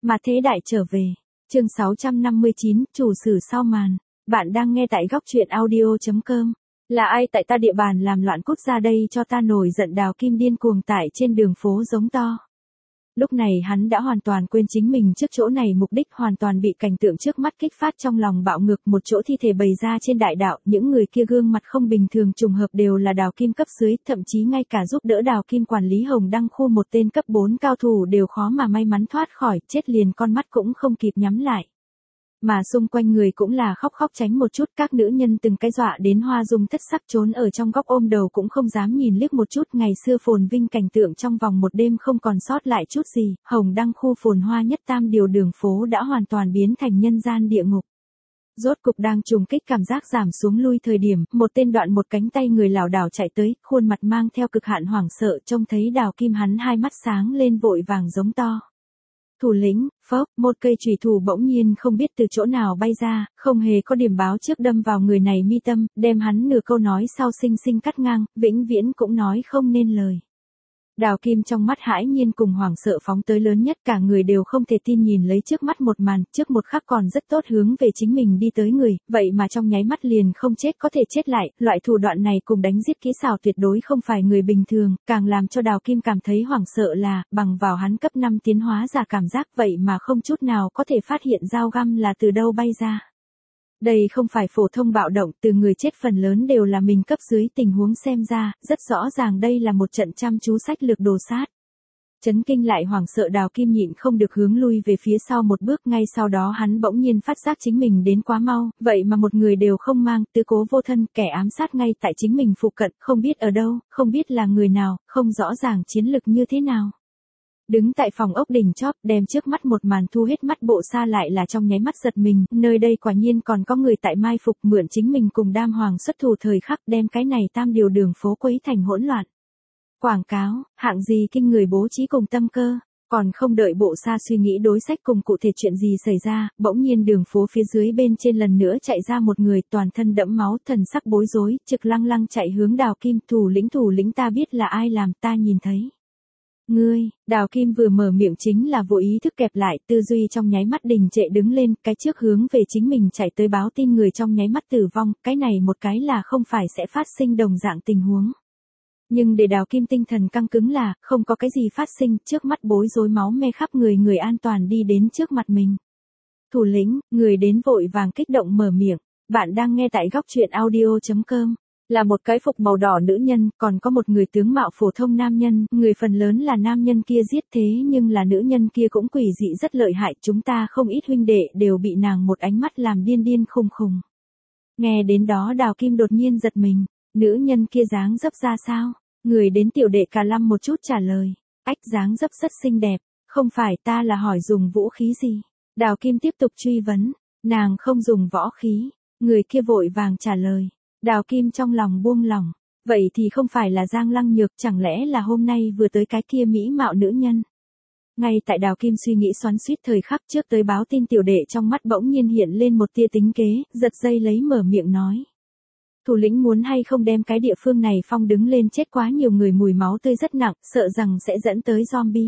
Mà thế đại trở về. Chương 659, chủ sử sau màn. Bạn đang nghe tại góc truyện audio.com. Là ai tại ta địa bàn làm loạn cút ra đây cho ta, nổi giận Đào Kim điên cuồng tại trên đường phố giống to. Lúc này hắn đã hoàn toàn quên chính mình trước chỗ này mục đích, hoàn toàn bị cảnh tượng trước mắt kích phát, trong lòng bạo ngược. Một chỗ thi thể bày ra trên đại đạo, những người kia gương mặt không bình thường, trùng hợp đều là Đào Kim cấp dưới, thậm chí ngay cả giúp đỡ Đào Kim quản lý Hồng Đăng khu một tên cấp 4 cao thủ đều khó mà may mắn thoát khỏi, chết liền con mắt cũng không kịp nhắm lại. Mà xung quanh người cũng là khóc khóc tránh một chút, các nữ nhân từng cái dọa đến hoa dung thất sắc, trốn ở trong góc ôm đầu cũng không dám nhìn liếc một chút. Ngày xưa phồn vinh cảnh tượng trong vòng một đêm không còn sót lại chút gì, Hồng Đăng khu phồn hoa nhất tam điều đường phố đã hoàn toàn biến thành nhân gian địa ngục. Rốt cục đang trùng kích cảm giác giảm xuống lui thời điểm, một tên đoạn một cánh tay người lảo đảo chạy tới, khuôn mặt mang theo cực hạn hoảng sợ, trông thấy Đào Kim hắn hai mắt sáng lên vội vàng giống to. Thủ lĩnh, phốc, một cây chùy thủ bỗng nhiên không biết từ chỗ nào bay ra, không hề có điểm báo trước đâm vào người này mi tâm, đem hắn nửa câu nói sau xinh xinh cắt ngang, vĩnh viễn cũng nói không nên lời. Đào Kim trong mắt hãi nhiên cùng hoảng sợ phóng tới lớn nhất, cả người đều không thể tin nhìn lấy trước mắt một màn, trước một khắc còn rất tốt hướng về chính mình đi tới người, vậy mà trong nháy mắt liền không chết có thể chết lại, loại thủ đoạn này cùng đánh giết kỹ xảo tuyệt đối không phải người bình thường, càng làm cho Đào Kim cảm thấy hoảng sợ là, bằng vào hắn cấp 5 tiến hóa giả cảm giác vậy mà không chút nào có thể phát hiện dao găm là từ đâu bay ra. Đây không phải phổ thông bạo động, từ người chết phần lớn đều là mình cấp dưới, tình huống xem ra, rất rõ ràng đây là một trận chăm chú sách lược đồ sát. Chấn kinh lại hoảng sợ, Đào Kim nhịn không được hướng lui về phía sau một bước, ngay sau đó hắn bỗng nhiên phát giác chính mình đến quá mau, vậy mà một người đều không mang, tứ cố vô thân, kẻ ám sát ngay tại chính mình phụ cận, không biết ở đâu, không biết là người nào, không rõ ràng chiến lực như thế nào. Đứng tại phòng ốc đỉnh chóp, đem trước mắt một màn thu hết mắt bộ xa lại là trong nháy mắt giật mình, nơi đây quả nhiên còn có người tại mai phục, mượn chính mình cùng Đam Hoàng xuất thủ thời khắc đem cái này tam điều đường phố quấy thành hỗn loạn. Quảng cáo, hạng gì kinh người bố trí cùng tâm cơ, còn không đợi bộ xa suy nghĩ đối sách cùng cụ thể chuyện gì xảy ra, bỗng nhiên đường phố phía dưới bên trên lần nữa chạy ra một người toàn thân đẫm máu, thần sắc bối rối, trực lăng lăng chạy hướng Đào Kim. Thủ lĩnh ta biết là ai làm, ta nhìn thấy. Ngươi, Đào Kim vừa mở miệng chính là vô ý thức kẹp lại, tư duy trong nháy mắt đình trệ, đứng lên, cái trước hướng về chính mình chạy tới báo tin người trong nháy mắt tử vong, cái này một cái là không phải sẽ phát sinh đồng dạng tình huống. Nhưng để Đào Kim tinh thần căng cứng là, không có cái gì phát sinh, trước mắt bối rối máu me khắp người, người an toàn đi đến trước mặt mình. Thủ lĩnh, người đến vội vàng kích động mở miệng, bạn đang nghe tại góc truyện audio.com. Là một cái phục màu đỏ nữ nhân, còn có một người tướng mạo phổ thông nam nhân, người phần lớn là nam nhân kia giết, thế nhưng là nữ nhân kia cũng quỷ dị rất lợi hại, chúng ta không ít huynh đệ đều bị nàng một ánh mắt làm điên điên khùng khùng. Nghe đến đó Đào Kim đột nhiên giật mình, nữ nhân kia dáng dấp ra sao? Người đến tiểu đệ Cà Lâm một chút trả lời, ách dáng dấp rất xinh đẹp, không phải, ta là hỏi dùng vũ khí gì? Đào Kim tiếp tục truy vấn, nàng không dùng võ khí, người kia vội vàng trả lời. Đào Kim trong lòng buông lỏng, vậy thì không phải là Giang Lăng Nhược, chẳng lẽ là hôm nay vừa tới cái kia mỹ mạo nữ nhân? Ngay tại Đào Kim suy nghĩ xoắn xuýt thời khắc, trước tới báo tin tiểu đệ trong mắt bỗng nhiên hiện lên một tia tính kế, giật dây lấy mở miệng nói. Thủ lĩnh muốn hay không đem cái địa phương này phong đứng lên, chết quá nhiều người, mùi máu tươi rất nặng, sợ rằng sẽ dẫn tới zombie.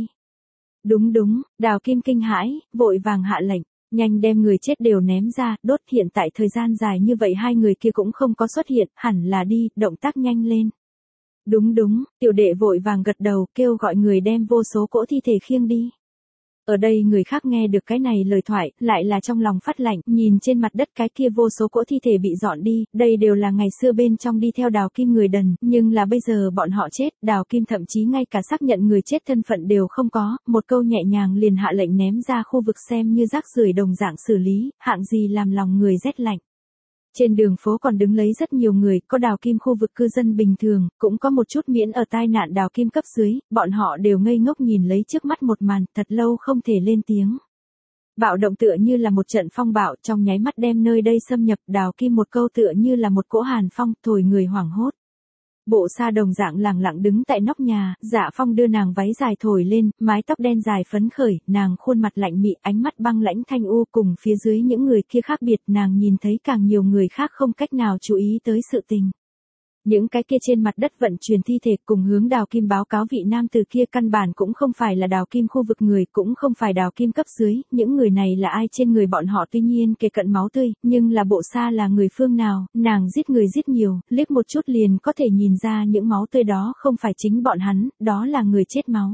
Đúng, Đào Kim kinh hãi, vội vàng hạ lệnh. Nhanh đem người chết đều ném ra, đốt, hiện tại thời gian dài như vậy hai người kia cũng không có xuất hiện, hẳn là đi, động tác nhanh lên. Đúng, tiểu đệ vội vàng gật đầu, kêu gọi người đem vô số cỗ thi thể khiêng đi. Ở đây người khác nghe được cái này lời thoại, lại là trong lòng phát lạnh, nhìn trên mặt đất cái kia vô số cỗ thi thể bị dọn đi, đây đều là ngày xưa bên trong đi theo Đào Kim người đần, nhưng là bây giờ bọn họ chết, Đào Kim thậm chí ngay cả xác nhận người chết thân phận đều không có, một câu nhẹ nhàng liền hạ lệnh ném ra khu vực xem như rác rưởi đồng dạng xử lý, hạng gì làm lòng người rét lạnh. Trên đường phố còn đứng lấy rất nhiều người, có Đào Kim khu vực cư dân bình thường, cũng có một chút miễn ở tai nạn Đào Kim cấp dưới, bọn họ đều ngây ngốc nhìn lấy trước mắt một màn, thật lâu không thể lên tiếng. Bạo động tựa như là một trận phong bạo, trong nháy mắt đem nơi đây xâm nhập, Đào Kim một câu tựa như là một cỗ hàn phong, thổi người hoảng hốt. Bộ xa đồng dạng lẳng lặng đứng tại nóc nhà, Dạ Phong đưa nàng váy dài thổi lên, mái tóc đen dài phấn khởi, nàng khuôn mặt lạnh mị, ánh mắt băng lãnh thanh u, cùng phía dưới những người kia khác biệt, nàng nhìn thấy càng nhiều người khác không cách nào chú ý tới sự tình. Những cái kia trên mặt đất vận chuyển thi thể cùng hướng Đào Kim báo cáo vị nam từ kia căn bản cũng không phải là Đào Kim khu vực người, cũng không phải Đào Kim cấp dưới, những người này là ai trên người bọn họ tuy nhiên kề cận máu tươi, nhưng là bộ xa là người phương nào, nàng giết người giết nhiều, liếc một chút liền có thể nhìn ra những máu tươi đó không phải chính bọn hắn, đó là người chết máu.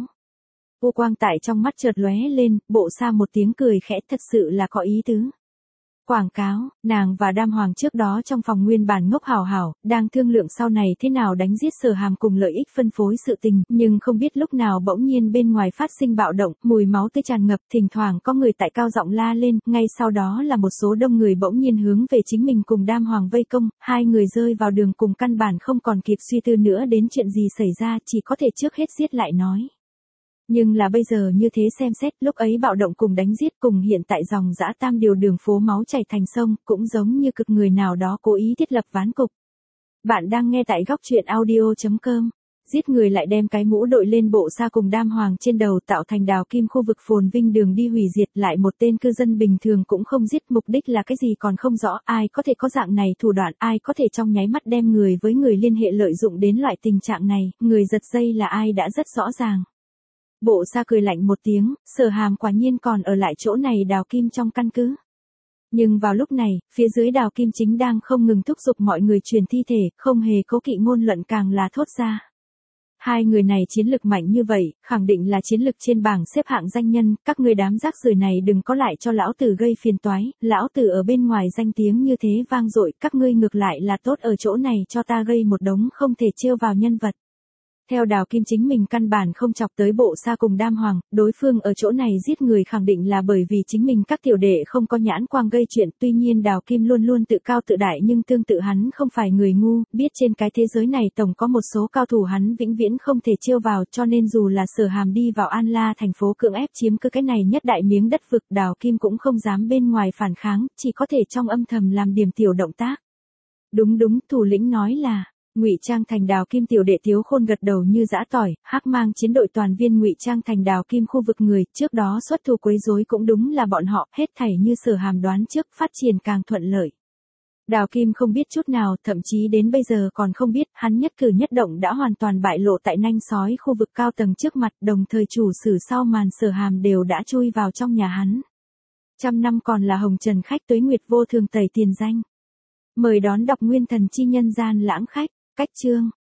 U quang tại trong mắt chợt lóe lên, bộ xa một tiếng cười khẽ thật sự là có ý tứ. Quảng cáo, nàng và Đam Hoàng trước đó trong phòng nguyên bản ngốc hào hào, đang thương lượng sau này thế nào đánh giết Sở Hàm cùng lợi ích phân phối sự tình, nhưng không biết lúc nào bỗng nhiên bên ngoài phát sinh bạo động, mùi máu tươi tràn ngập, thỉnh thoảng có người tại cao giọng la lên, ngay sau đó là một số đông người bỗng nhiên hướng về chính mình cùng Đam Hoàng vây công, hai người rơi vào đường cùng căn bản không còn kịp suy tư nữa đến chuyện gì xảy ra, chỉ có thể trước hết giết lại nói. Nhưng là bây giờ như thế xem xét, lúc ấy bạo động cùng đánh giết cùng hiện tại dòng dã tam điều đường phố máu chảy thành sông, cũng giống như cực người nào đó cố ý thiết lập ván cục. Bạn đang nghe tại góc truyện audio.com. Giết người lại đem cái mũ đội lên bộ xa cùng Đam Hoàng trên đầu tạo thành Đào Kim khu vực phồn vinh đường đi hủy diệt lại một tên cư dân bình thường cũng không giết, mục đích là cái gì còn không rõ, ai có thể có dạng này thủ đoạn, ai có thể trong nháy mắt đem người với người liên hệ lợi dụng đến loại tình trạng này, người giật dây là ai đã rất rõ ràng. Bộ xa cười lạnh một tiếng, Sở Hàm quả nhiên còn ở lại chỗ này Đào Kim trong căn cứ. Nhưng vào lúc này, phía dưới Đào Kim chính đang không ngừng thúc giục mọi người truyền thi thể, không hề cố kỵ ngôn luận càng là thốt ra. Hai người này chiến lực mạnh như vậy, khẳng định là chiến lực trên bảng xếp hạng danh nhân, các ngươi đám rác rưởi này đừng có lại cho lão tử gây phiền toái, lão tử ở bên ngoài danh tiếng như thế vang dội, các ngươi ngược lại là tốt ở chỗ này cho ta gây một đống không thể trêu vào nhân vật. Theo Đào Kim chính mình căn bản không chọc tới bộ xa cùng Đam Hoàng, đối phương ở chỗ này giết người khẳng định là bởi vì chính mình các tiểu đệ không có nhãn quang gây chuyện, tuy nhiên Đào Kim luôn luôn tự cao tự đại nhưng tương tự hắn không phải người ngu, biết trên cái thế giới này tổng có một số cao thủ hắn vĩnh viễn không thể trêu vào cho nên dù là Sở Hàm đi vào An La thành phố cưỡng ép chiếm cứ cái này nhất đại miếng đất vực Đào Kim cũng không dám bên ngoài phản kháng, chỉ có thể trong âm thầm làm điểm tiểu động tác. Đúng, thủ lĩnh nói là ngụy trang thành Đào Kim tiểu đệ Tiếu Khôn gật đầu như giã tỏi, hắc mang chiến đội toàn viên ngụy trang thành Đào Kim khu vực người, trước đó xuất thủ quấy rối cũng đúng là bọn họ, hết thảy như Sở Hàm đoán trước, phát triển càng thuận lợi. Đào Kim không biết chút nào, thậm chí đến bây giờ còn không biết, hắn nhất cử nhất động đã hoàn toàn bại lộ tại nanh sói khu vực cao tầng trước mặt, đồng thời chủ sử sau màn Sở Hàm đều đã chui vào trong nhà hắn. Trăm năm còn là hồng trần khách tuế nguyệt vô thường tẩy tiền danh. Mời đón đọc nguyên thần chi nhân gian lãng khách. Cách chương